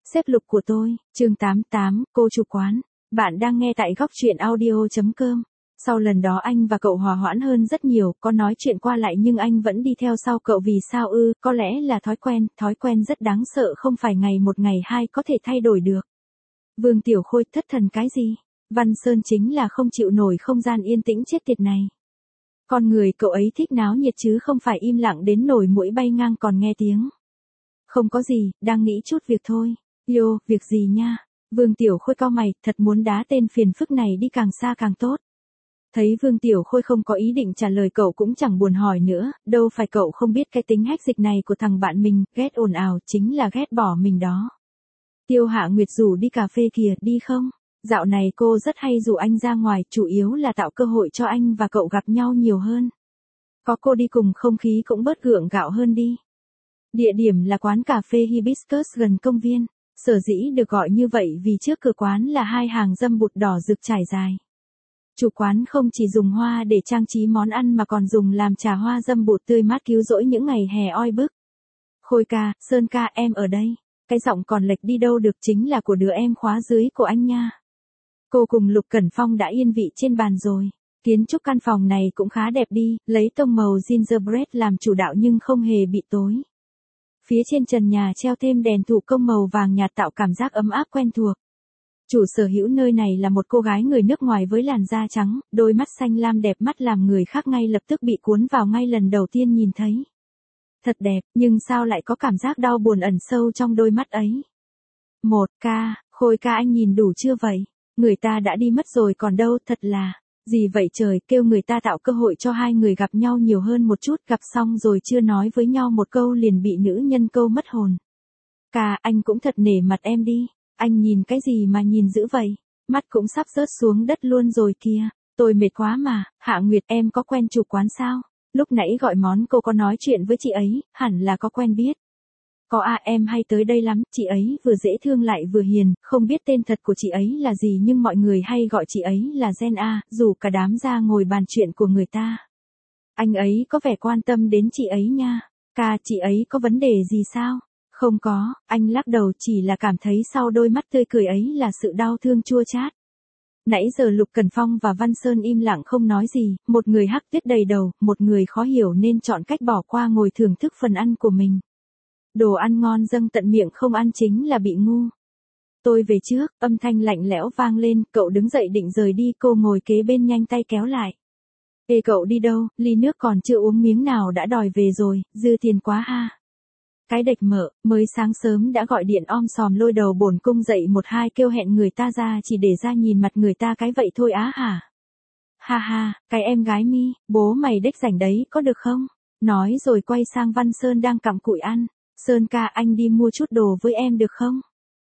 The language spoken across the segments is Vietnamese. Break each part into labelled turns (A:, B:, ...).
A: Xếp lục của tôi, chương 88, cô chủ quán. Bạn đang nghe tại góc truyện audio.com. Sau lần đó anh và cậu hòa hoãn hơn rất nhiều, có nói chuyện qua lại nhưng anh vẫn đi theo sau cậu vì sao ư, có lẽ là thói quen rất đáng sợ không phải ngày một ngày hai có thể thay đổi được. Vương Tiểu Khôi thất thần cái gì? Văn Sơn chính là không chịu nổi không gian yên tĩnh chết tiệt này. Con người cậu ấy thích náo nhiệt chứ không phải im lặng đến nổi muỗi bay ngang còn nghe tiếng. Không có gì, đang nghĩ chút việc thôi. Yo, việc gì nha? Vương Tiểu Khôi cau mày, thật muốn đá tên phiền phức này đi càng xa càng tốt. Thấy Vương Tiểu Khôi không có ý định trả lời cậu cũng chẳng buồn hỏi nữa, đâu phải cậu không biết cái tính hách dịch này của thằng bạn mình, ghét ồn ào chính là ghét bỏ mình đó. Tiêu Hạ Nguyệt rủ đi cà phê kìa, đi không? Dạo này cô rất hay rủ anh ra ngoài, chủ yếu là tạo cơ hội cho anh và cậu gặp nhau nhiều hơn. Có cô đi cùng không khí cũng bớt gượng gạo hơn đi. Địa điểm là quán cà phê Hibiscus gần công viên. Sở dĩ được gọi như vậy vì trước cửa quán là hai hàng dâm bụt đỏ rực trải dài. Chủ quán không chỉ dùng hoa để trang trí món ăn mà còn dùng làm trà hoa dâm bụt tươi mát cứu rỗi những ngày hè oi bức. Khôi ca, Sơn ca em ở đây. Cái giọng còn lệch đi đâu được chính là của đứa em khóa dưới của anh nha. Cô cùng Lục Cẩn Phong đã yên vị trên bàn rồi. Kiến trúc căn phòng này cũng khá đẹp đi, lấy tông màu gingerbread làm chủ đạo nhưng không hề bị tối. Phía trên trần nhà treo thêm đèn thủ công màu vàng nhạt tạo cảm giác ấm áp quen thuộc. Chủ sở hữu nơi này là một cô gái người nước ngoài với làn da trắng, đôi mắt xanh lam đẹp mắt làm người khác ngay lập tức bị cuốn vào ngay lần đầu tiên nhìn thấy. Thật đẹp, nhưng sao lại có cảm giác đau buồn ẩn sâu trong đôi mắt ấy? Khôi ca anh nhìn đủ chưa vậy? Người ta đã đi mất rồi còn đâu, thật là... Gì vậy trời, kêu người ta tạo cơ hội cho hai người gặp nhau nhiều hơn một chút, gặp xong rồi chưa nói với nhau một câu liền bị nữ nhân câu mất hồn. Ca, anh cũng thật nể mặt em đi, anh nhìn cái gì mà nhìn dữ vậy, mắt cũng sắp rớt xuống đất luôn rồi kìa, tôi mệt quá mà. Hạ Nguyệt, em có quen chủ quán sao? Lúc nãy gọi món cô có nói chuyện với chị ấy, hẳn là có quen biết. Có à, em hay tới đây lắm, chị ấy vừa dễ thương lại vừa hiền, không biết tên thật của chị ấy là gì nhưng mọi người hay gọi chị ấy là Jen A, rủ cả đám ra ngồi bàn chuyện của người ta. Anh ấy có vẻ quan tâm đến chị ấy nha. Ca, chị ấy có vấn đề gì sao? Không có, anh lắc đầu, chỉ là cảm thấy sau đôi mắt tươi cười ấy là sự đau thương chua chát. Nãy giờ Lục Cẩn Phong và Văn Sơn im lặng không nói gì, một người hắc tuyết đầy đầu, một người khó hiểu nên chọn cách bỏ qua ngồi thưởng thức phần ăn của mình. Đồ ăn ngon dâng tận miệng không ăn chính là bị ngu. Tôi về trước, âm thanh lạnh lẽo vang lên, cậu đứng dậy định rời đi, cô ngồi kế bên nhanh tay kéo lại. Ê cậu đi đâu, ly nước còn chưa uống miếng nào đã đòi về rồi, dư tiền quá ha. Cái đệch mợ, mới sáng sớm đã gọi điện om sòm lôi đầu bổn cung dậy một hai kêu hẹn người ta ra chỉ để ra nhìn mặt người ta cái vậy thôi á hả? Ha ha, cái em gái mi, bố mày đếch rảnh đấy có được không? Nói rồi quay sang Văn Sơn đang cặm cụi ăn. Sơn ca, anh đi mua chút đồ với em được không?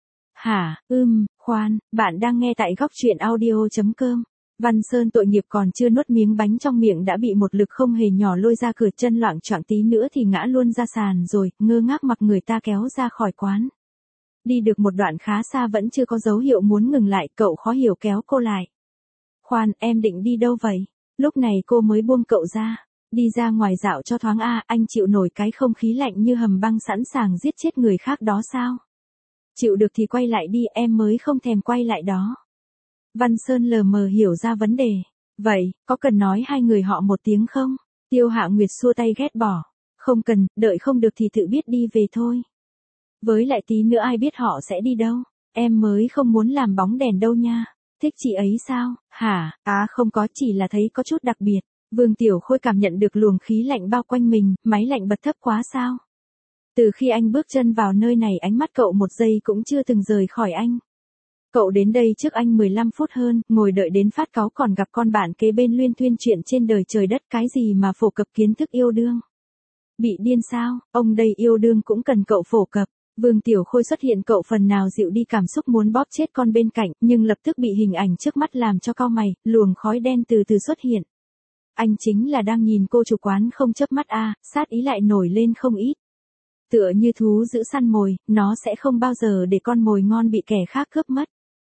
A: Hả, khoan, bạn đang nghe tại góc truyện audio.com. Văn Sơn tội nghiệp còn chưa nuốt miếng bánh trong miệng đã bị một lực không hề nhỏ lôi ra cửa, chân loạng choạng tí nữa thì ngã luôn ra sàn rồi, ngơ ngác mặc người ta kéo ra khỏi quán. Đi được một đoạn khá xa vẫn chưa có dấu hiệu muốn ngừng lại, cậu khó hiểu kéo cô lại. Khoan, em định đi đâu vậy? Lúc này cô mới buông cậu ra. Đi ra ngoài dạo cho thoáng a, anh chịu nổi cái không khí lạnh như hầm băng sẵn sàng giết chết người khác đó sao? Chịu được thì quay lại đi, em mới không thèm quay lại đó. Văn Sơn lờ mờ hiểu ra vấn đề. Vậy, có cần nói hai người họ một tiếng không? Tiêu Hạ Nguyệt xua tay ghét bỏ. Không cần, đợi không được thì tự biết đi về thôi. Với lại tí nữa ai biết họ sẽ đi đâu. Em mới không muốn làm bóng đèn đâu nha. Thích chị ấy sao? Hả? À không có, chỉ là thấy có chút đặc biệt. Vương Tiểu Khôi cảm nhận được luồng khí lạnh bao quanh mình, máy lạnh bật thấp quá sao? Từ khi anh bước chân vào nơi này ánh mắt cậu một giây cũng chưa từng rời khỏi anh. Cậu đến đây trước anh 15 phút hơn, ngồi đợi đến phát cáu còn gặp con bạn kế bên luyên thuyên chuyện trên đời trời đất, cái gì mà phổ cập kiến thức yêu đương. Bị điên sao, ông đây yêu đương cũng cần cậu phổ cập. Vương Tiểu Khôi xuất hiện cậu phần nào dịu đi cảm xúc muốn bóp chết con bên cạnh, nhưng lập tức bị hình ảnh trước mắt làm cho cau mày, luồng khói đen từ từ xuất hiện. Anh chính là đang nhìn cô chủ quán không chớp mắt à, sát ý lại nổi lên không ít. Tựa như thú giữ săn mồi, nó sẽ không bao giờ để con mồi ngon bị kẻ khác cướp mất.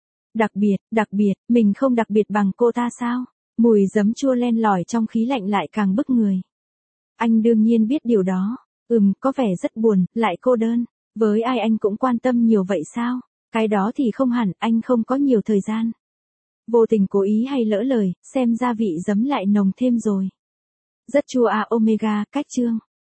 A: Đặc biệt, mình không đặc biệt bằng cô ta sao? Mùi giấm chua len lỏi trong khí lạnh lại càng bức người. Anh đương nhiên biết điều đó. Có vẻ rất buồn, lại cô đơn. Với ai anh cũng quan tâm nhiều vậy sao? Cái đó thì không hẳn, anh không có nhiều thời gian. Vô tình cố ý hay lỡ lời, xem gia vị giấm lại nồng thêm rồi. Rất chua à omega, cách chương.